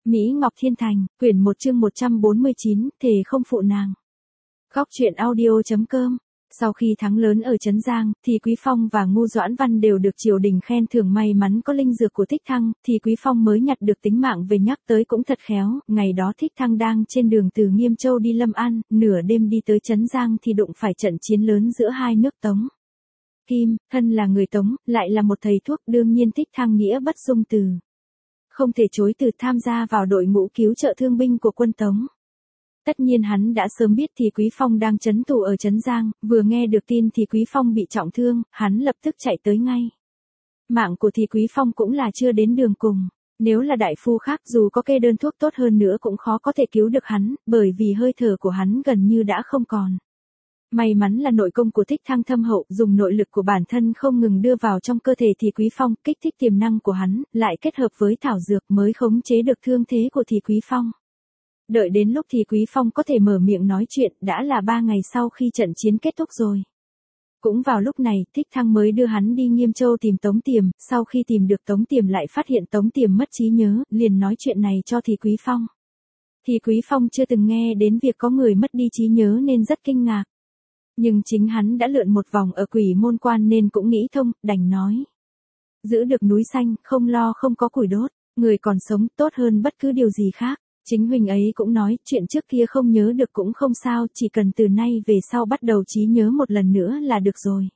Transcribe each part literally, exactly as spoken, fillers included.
Mỹ Ngọc Thiên Thành, quyển một chương một trăm bốn mươi chín, thề không phụ nàng. Góc truyện audio.com. Sau khi thắng lớn ở Trấn Giang, thì Quý Phong và Ngô Doãn Văn đều được triều đình khen thưởng may mắn có linh dược của Thích Thăng, thì Quý Phong mới nhặt được tính mạng về nhắc tới cũng thật khéo, ngày đó Thích Thăng đang trên đường từ Nghiêm Châu đi Lâm An, nửa đêm đi tới Trấn Giang thì đụng phải trận chiến lớn giữa hai nước Tống. Kim, thân là người Tống, lại là một thầy thuốc, đương nhiên Thích Thăng nghĩa bất dung từ. Không thể chối từ tham gia vào đội ngũ cứu trợ thương binh của quân Tống. Tất nhiên hắn đã sớm biết thì Quý Phong đang trấn tù ở Trấn Giang, vừa nghe được tin thì Quý Phong bị trọng thương, hắn lập tức chạy tới ngay. Mạng của thì Quý Phong cũng là chưa đến đường cùng, nếu là đại phu khác dù có kê đơn thuốc tốt hơn nữa cũng khó có thể cứu được hắn, bởi vì hơi thở của hắn gần như đã không còn. May mắn là nội công của Thích Thăng thâm hậu, dùng nội lực của bản thân không ngừng đưa vào trong cơ thể thì Quý Phong, kích thích tiềm năng của hắn, lại kết hợp với thảo dược mới khống chế được thương thế của thì Quý Phong. Đợi đến lúc thì Quý Phong có thể mở miệng nói chuyện, đã là ba ngày sau khi trận chiến kết thúc rồi. Cũng vào lúc này, Thích Thăng mới đưa hắn đi Nghiêm Châu tìm Tống Tiềm, sau khi tìm được Tống Tiềm lại phát hiện Tống Tiềm mất trí nhớ, liền nói chuyện này cho thì Quý Phong. Thì Quý Phong chưa từng nghe đến việc có người mất đi trí nhớ nên rất kinh ngạc. Nhưng chính hắn đã lượn một vòng ở Quỷ Môn Quan nên cũng nghĩ thông, đành nói. Giữ được núi xanh, không lo không có củi đốt, người còn sống tốt hơn bất cứ điều gì khác. Chính huynh ấy cũng nói, chuyện trước kia không nhớ được cũng không sao, chỉ cần từ nay về sau bắt đầu trí nhớ một lần nữa là được rồi.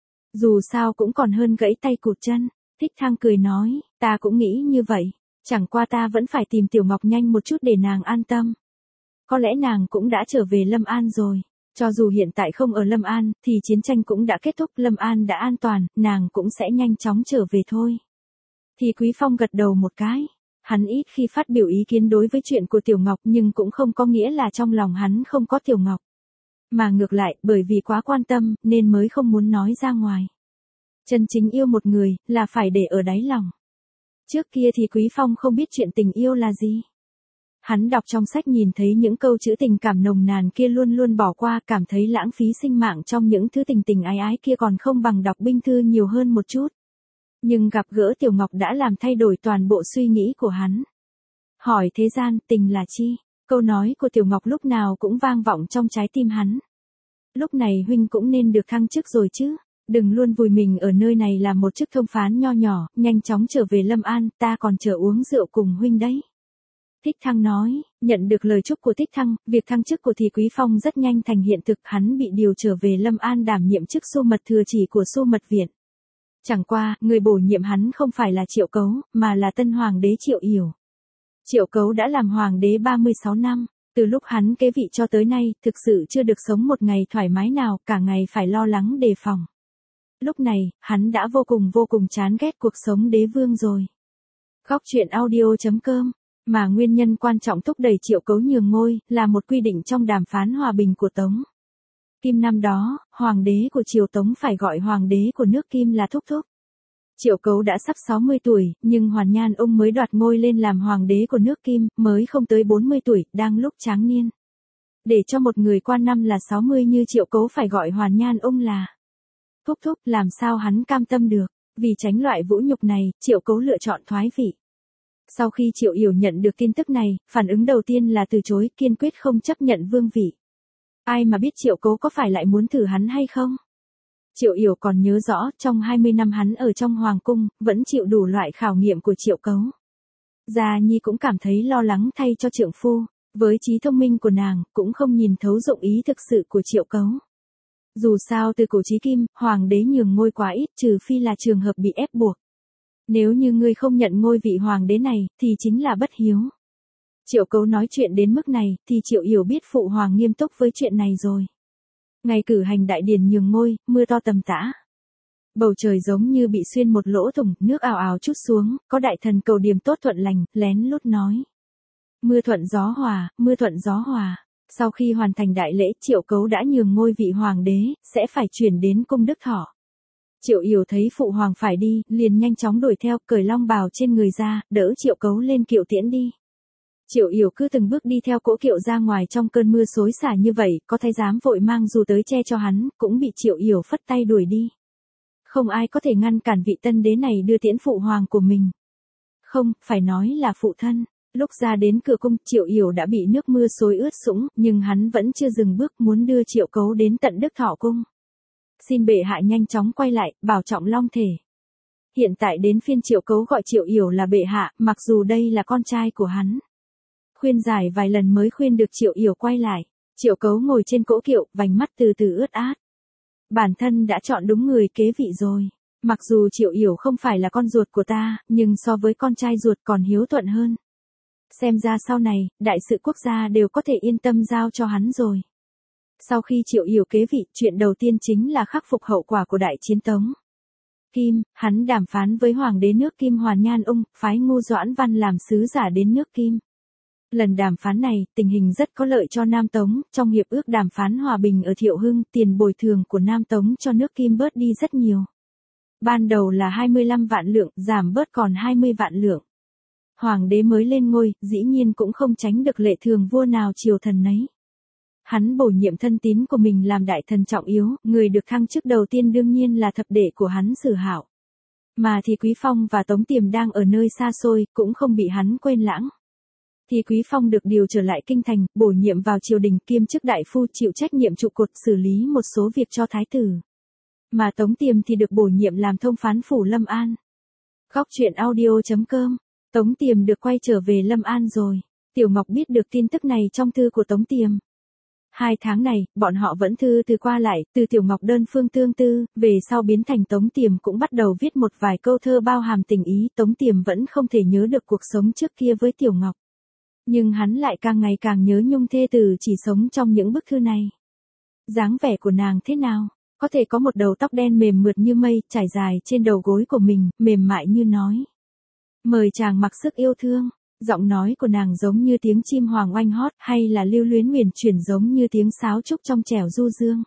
Dù sao cũng còn hơn gãy tay cụt chân. Thích Thăng cười nói, ta cũng nghĩ như vậy, chẳng qua ta vẫn phải tìm Tiểu Ngọc nhanh một chút để nàng an tâm. Có lẽ nàng cũng đã trở về Lâm An rồi. Cho dù hiện tại không ở Lâm An, thì chiến tranh cũng đã kết thúc, Lâm An đã an toàn, nàng cũng sẽ nhanh chóng trở về thôi. Thì Quý Phong gật đầu một cái. Hắn ít khi phát biểu ý kiến đối với chuyện của Tiểu Ngọc nhưng cũng không có nghĩa là trong lòng hắn không có Tiểu Ngọc. Mà ngược lại, bởi vì quá quan tâm, nên mới không muốn nói ra ngoài. Chân chính yêu một người, là phải để ở đáy lòng. Trước kia thì Quý Phong không biết chuyện tình yêu là gì. Hắn đọc trong sách nhìn thấy những câu chữ tình cảm nồng nàn kia luôn luôn bỏ qua, cảm thấy lãng phí sinh mạng trong những thứ tình tình ái ái kia còn không bằng đọc binh thư nhiều hơn một chút. Nhưng gặp gỡ Tiểu Ngọc đã làm thay đổi toàn bộ suy nghĩ của hắn. Hỏi thế gian, tình là chi? Câu nói của Tiểu Ngọc lúc nào cũng vang vọng trong trái tim hắn. Lúc này huynh cũng nên được thăng chức rồi chứ. Đừng luôn vùi mình ở nơi này làm một chức thông phán nho nhỏ, nhanh chóng trở về Lâm An, ta còn chờ uống rượu cùng huynh đấy. Thích Thăng nói, nhận được lời chúc của Thích Thăng, việc thăng chức của thì Quý Phong rất nhanh thành hiện thực, hắn bị điều trở về Lâm An đảm nhiệm chức Xu Mật thừa chỉ của Xu Mật Viện. Chẳng qua, người bổ nhiệm hắn không phải là Triệu Cấu, mà là tân hoàng đế Triệu Yểu. Triệu Cấu đã làm hoàng đế ba mươi sáu năm, từ lúc hắn kế vị cho tới nay, thực sự chưa được sống một ngày thoải mái nào, cả ngày phải lo lắng đề phòng. Lúc này, hắn đã vô cùng vô cùng chán ghét cuộc sống đế vương rồi. Góc truyện audio.com. Mà nguyên nhân quan trọng thúc đẩy Triệu Cấu nhường ngôi, là một quy định trong đàm phán hòa bình của Tống. Kim năm đó, hoàng đế của Triều Tống phải gọi hoàng đế của nước Kim là thúc thúc. Triệu Cấu đã sắp sáu mươi tuổi, nhưng Hoàn Nhan ông mới đoạt ngôi lên làm hoàng đế của nước Kim, mới không tới bốn mươi tuổi, đang lúc tráng niên. Để cho một người qua năm là sáu mươi như Triệu Cấu phải gọi Hoàn Nhan ông là thúc thúc, làm sao hắn cam tâm được, vì tránh loại vũ nhục này, Triệu Cấu lựa chọn thoái vị. Sau khi Triệu Yểu nhận được tin tức này, phản ứng đầu tiên là từ chối, kiên quyết không chấp nhận vương vị. Ai mà biết Triệu Cấu có phải lại muốn thử hắn hay không? Triệu Yểu còn nhớ rõ, trong hai mươi năm hắn ở trong hoàng cung, vẫn chịu đủ loại khảo nghiệm của Triệu Cấu. Gia Nhi cũng cảm thấy lo lắng thay cho trượng phu, với trí thông minh của nàng, cũng không nhìn thấu dụng ý thực sự của Triệu Cấu. Dù sao từ cổ chí kim, hoàng đế nhường ngôi quá ít, trừ phi là trường hợp bị ép buộc. Nếu như ngươi không nhận ngôi vị hoàng đế này, thì chính là bất hiếu. Triệu Cấu nói chuyện đến mức này, thì Triệu Yểu biết phụ hoàng nghiêm túc với chuyện này rồi. Ngày cử hành đại điển nhường ngôi, mưa to tầm tã. Bầu trời giống như bị xuyên một lỗ thủng, nước ào ào trút xuống, có đại thần cầu điềm tốt thuận lành, lén lút nói. Mưa thuận gió hòa, mưa thuận gió hòa. Sau khi hoàn thành đại lễ, Triệu Cấu đã nhường ngôi vị hoàng đế, sẽ phải chuyển đến cung Đức Thọ. Triệu Yểu thấy phụ hoàng phải đi, liền nhanh chóng đuổi theo, cởi long bào trên người ra, đỡ Triệu Cấu lên kiệu tiễn đi. Triệu Yểu cứ từng bước đi theo cỗ kiệu ra ngoài trong cơn mưa xối xả như vậy, có thái giám vội mang dù tới che cho hắn, cũng bị Triệu Yểu phất tay đuổi đi. Không ai có thể ngăn cản vị tân đế này đưa tiễn phụ hoàng của mình. Không, phải nói là phụ thân. Lúc ra đến cửa cung, Triệu Yểu đã bị nước mưa xối ướt sũng, nhưng hắn vẫn chưa dừng bước, muốn đưa Triệu Cấu đến tận Đức Thọ cung. Xin bệ hạ nhanh chóng quay lại, bảo trọng long thể. Hiện tại đến phiên Triệu Cấu gọi Triệu Yểu là bệ hạ, mặc dù đây là con trai của hắn. Khuyên giải vài lần mới khuyên được Triệu Yểu quay lại. Triệu Cấu ngồi trên cỗ kiệu, vành mắt từ từ ướt át. Bản thân đã chọn đúng người kế vị rồi. Mặc dù Triệu Yểu không phải là con ruột của ta, nhưng so với con trai ruột còn hiếu thuận hơn. Xem ra sau này, đại sự quốc gia đều có thể yên tâm giao cho hắn rồi. Sau khi Triệu Yểu kế vị, chuyện đầu tiên chính là khắc phục hậu quả của đại chiến Tống Kim. Hắn đàm phán với hoàng đế nước Kim Hoàn Nhan Ung, phái Ngu Doãn Văn làm sứ giả đến nước Kim. Lần đàm phán này, tình hình rất có lợi cho Nam Tống, trong hiệp ước đàm phán hòa bình ở Thiệu Hưng, tiền bồi thường của Nam Tống cho nước Kim bớt đi rất nhiều. Ban đầu là hai mươi lăm vạn lượng, giảm bớt còn hai mươi vạn lượng. Hoàng đế mới lên ngôi, dĩ nhiên cũng không tránh được lệ thường vua nào triều thần nấy. Hắn bổ nhiệm thân tín của mình làm đại thần trọng yếu, người được thăng chức đầu tiên đương nhiên là thập đệ của hắn Sử Hạo. Mà thì Quý Phong và Tống Tiềm đang ở nơi xa xôi, cũng không bị hắn quên lãng. Thì Quý Phong được điều trở lại kinh thành, bổ nhiệm vào triều đình, kiêm chức đại phu, chịu trách nhiệm trụ cột xử lý một số việc cho thái tử. Mà Tống Tiềm thì được bổ nhiệm làm thông phán phủ Lâm An. Góc truyện audio chấm com. Tống Tiềm được quay trở về Lâm An rồi. Tiểu Ngọc biết được tin tức này trong thư của Tống Tiềm. Hai tháng này, bọn họ vẫn thư từ qua lại, từ Tiểu Ngọc đơn phương tương tư, về sau biến thành Tống Tiềm cũng bắt đầu viết một vài câu thơ bao hàm tình ý. Tống Tiềm vẫn không thể nhớ được cuộc sống trước kia với Tiểu Ngọc. Nhưng hắn lại càng ngày càng nhớ nhung thê tử chỉ sống trong những bức thư này. Dáng vẻ của nàng thế nào? Có thể có một đầu tóc đen mềm mượt như mây, trải dài trên đầu gối của mình, mềm mại như nói. Mời chàng mặc sức yêu thương. Giọng nói của nàng giống như tiếng chim hoàng oanh hót, hay là lưu luyến huyền chuyển giống như tiếng sáo trúc trong trẻo du dương.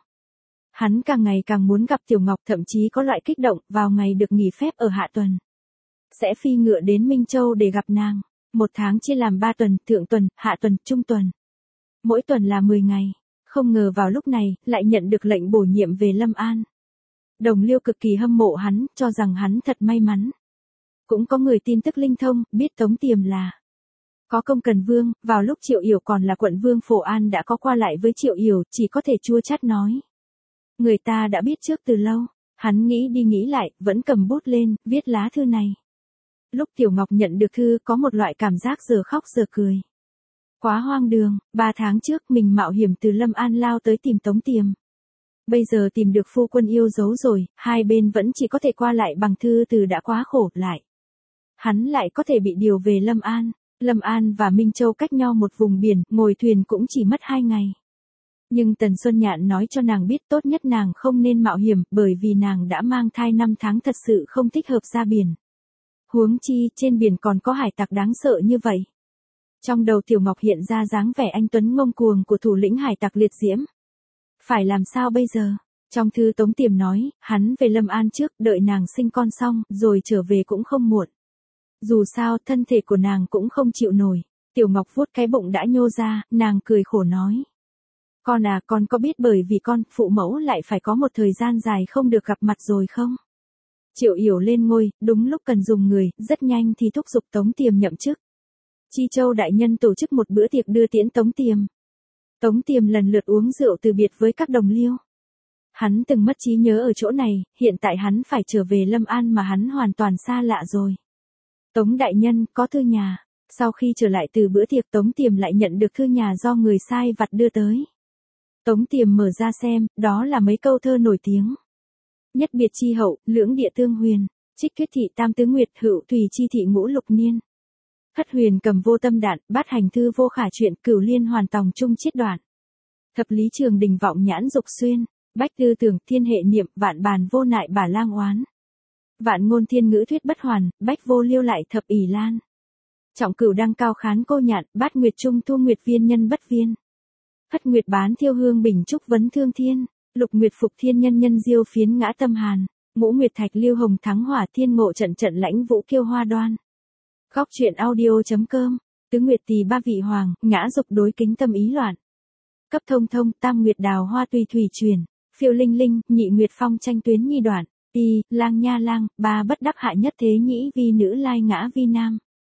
Hắn càng ngày càng muốn gặp Tiểu Ngọc, thậm chí có loại kích động, vào ngày được nghỉ phép ở hạ tuần. Sẽ phi ngựa đến Minh Châu để gặp nàng. Một tháng chia làm ba tuần, thượng tuần, hạ tuần, trung tuần. Mỗi tuần là mười ngày. Không ngờ vào lúc này, lại nhận được lệnh bổ nhiệm về Lâm An. Đồng Liêu cực kỳ hâm mộ hắn, cho rằng hắn thật may mắn. Cũng có người tin tức linh thông, biết Tống Tiềm là có công cần vương, vào lúc Triệu Yểu còn là quận vương Phổ An đã có qua lại với Triệu Yểu, chỉ có thể chua chát nói. Người ta đã biết trước từ lâu, hắn nghĩ đi nghĩ lại, vẫn cầm bút lên, viết lá thư này. Lúc Tiểu Ngọc nhận được thư có một loại cảm giác giờ khóc giờ cười. Quá hoang đường, ba tháng trước mình mạo hiểm từ Lâm An lao tới tìm Tống Tiềm. Bây giờ tìm được phu quân yêu dấu rồi, hai bên vẫn chỉ có thể qua lại bằng thư từ đã quá khổ lại. Hắn lại có thể bị điều về Lâm An. Lâm An và Minh Châu cách nhau một vùng biển, ngồi thuyền cũng chỉ mất hai ngày. Nhưng Tần Xuân Nhạn nói cho nàng biết tốt nhất nàng không nên mạo hiểm, bởi vì nàng đã mang thai năm tháng thật sự không thích hợp ra biển. Huống chi, trên biển còn có hải tặc đáng sợ như vậy. Trong đầu Tiểu Ngọc hiện ra dáng vẻ anh tuấn ngông cuồng của thủ lĩnh hải tặc Liệt Diễm. Phải làm sao bây giờ? Trong thư Tống Tiềm nói, hắn về Lâm An trước, đợi nàng sinh con xong, rồi trở về cũng không muộn. Dù sao, thân thể của nàng cũng không chịu nổi. Tiểu Ngọc vuốt cái bụng đã nhô ra, nàng cười khổ nói. Con à, con có biết bởi vì con, phụ mẫu lại phải có một thời gian dài không được gặp mặt rồi không? Triệu Yểu lên ngôi, đúng lúc cần dùng người, rất nhanh thì thúc giục Tống Tiềm nhậm chức. Chi Châu đại nhân tổ chức một bữa tiệc đưa tiễn Tống Tiềm. Tống Tiềm lần lượt uống rượu từ biệt với các đồng liêu. Hắn từng mất trí nhớ ở chỗ này, hiện tại hắn phải trở về Lâm An mà hắn hoàn toàn xa lạ rồi. Tống đại nhân, có thư nhà. Sau khi trở lại từ bữa tiệc Tống Tiềm lại nhận được thư nhà do người sai vặt đưa tới. Tống Tiềm mở ra xem, đó là mấy câu thơ nổi tiếng. Nhất biệt chi hậu, lưỡng địa tương huyền, trích tuyết thị tam tứ nguyệt, hữu thùy chi thị ngũ lục niên. Thất huyền cầm vô tâm đạn, bát hành thư vô khả truyện, cửu liên hoàn tòng trung chiết đoạn. Thập lý trường đình vọng nhãn dục xuyên, bách tư tưởng thiên hệ niệm, vạn bàn vô nại bà lang oán. Vạn ngôn thiên ngữ thuyết bất hoàn, bách vô liêu lại thập ỷ lan. Trọng cửu đăng cao khán cô nhạn, bát nguyệt trung thu nguyệt viên nhân bất viên. Thất nguyệt bán thiêu hương bình trúc vấn thương thiên, lục nguyệt phục thiên nhân nhân diêu phiến ngã tâm hàn, ngũ nguyệt thạch lưu hồng thắng hỏa thiên ngộ trận trận lãnh vũ kiêu hoa đoan. Góc truyện audio chấm com. Tứ nguyệt tỳ ba vị hoàng, ngã dục đối kính tâm ý loạn. Cấp thông thông, tam nguyệt đào hoa tùy thủy truyền, phiêu linh linh, nhị nguyệt phong tranh tuyến nhi đoạn. Y, lang nha lang, ba bất đắc hạ nhất thế nhĩ vi nữ lai ngã vi nam.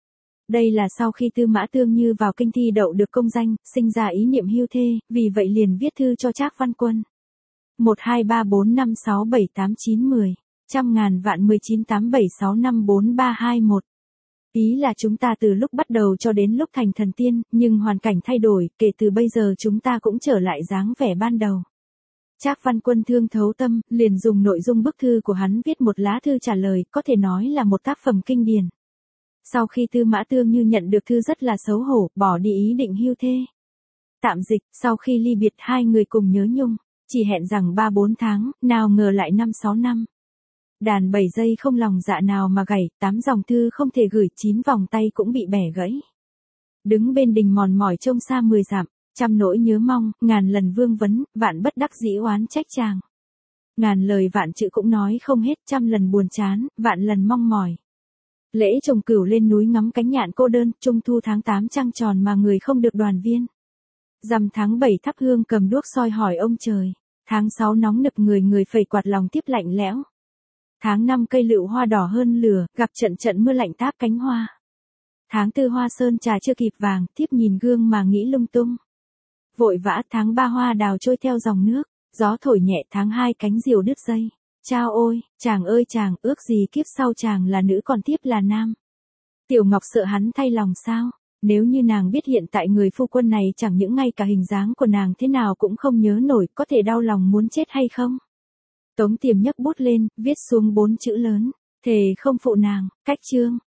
Đây là sau khi Tư Mã Tương Như vào kinh thi đậu được công danh, sinh ra ý niệm hưu thê, vì vậy liền viết thư cho Trác Văn Quân. một hai ba bốn năm sáu bảy tám chín mười, trăm ngàn vạn mười chín tám bảy sáu năm bốn ba hai một. Ý là chúng ta từ lúc bắt đầu cho đến lúc thành thần tiên, nhưng hoàn cảnh thay đổi, kể từ bây giờ chúng ta cũng trở lại dáng vẻ ban đầu. Trác Văn Quân thương thấu tâm, liền dùng nội dung bức thư của hắn viết một lá thư trả lời, có thể nói là một tác phẩm kinh điển. Sau khi Tư Mã Tương Như nhận được thư rất là xấu hổ, bỏ đi ý định hưu thê. Tạm dịch, sau khi ly biệt hai người cùng nhớ nhung, chỉ hẹn rằng ba bốn tháng, nào ngờ lại năm sáu năm. Đàn bảy dây không lòng dạ nào mà gảy, tám dòng thư không thể gửi, chín vòng tay cũng bị bẻ gãy. Đứng bên đình mòn mỏi trông xa mười dặm, trăm nỗi nhớ mong, ngàn lần vương vấn, vạn bất đắc dĩ oán trách chàng. Ngàn lời vạn chữ cũng nói không hết, trăm lần buồn chán, vạn lần mong mỏi. Lễ trồng cửu lên núi ngắm cánh nhạn cô đơn, trung thu tháng tám trăng tròn mà người không được đoàn viên. Rằm tháng bảy thắp hương cầm đuốc soi hỏi ông trời. Tháng sáu nóng nực người người phẩy quạt lòng tiếp lạnh lẽo. Tháng năm cây lựu hoa đỏ hơn lửa, gặp trận trận mưa lạnh táp cánh hoa. Tháng tư hoa sơn trà chưa kịp vàng, tiếp nhìn gương mà nghĩ lung tung. Vội vã tháng ba hoa đào trôi theo dòng nước, gió thổi nhẹ tháng hai cánh diều đứt dây. Chao ôi, chàng ơi chàng, ước gì kiếp sau chàng là nữ còn tiếp là nam. Tiểu Ngọc sợ hắn thay lòng sao, nếu như nàng biết hiện tại người phu quân này chẳng những ngay cả hình dáng của nàng thế nào cũng không nhớ nổi, có thể đau lòng muốn chết hay không. Tống Tiềm nhấc bút lên, viết xuống bốn chữ lớn, thề không phụ nàng, cách chương.